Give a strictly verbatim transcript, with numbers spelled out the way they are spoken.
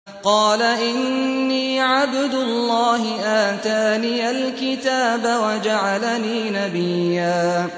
قَالَ إِنِّي عَبْدُ اللَّهِ آتَانِيَ الْكِتَابَ وَجَعَلَنِي نَبِيًّا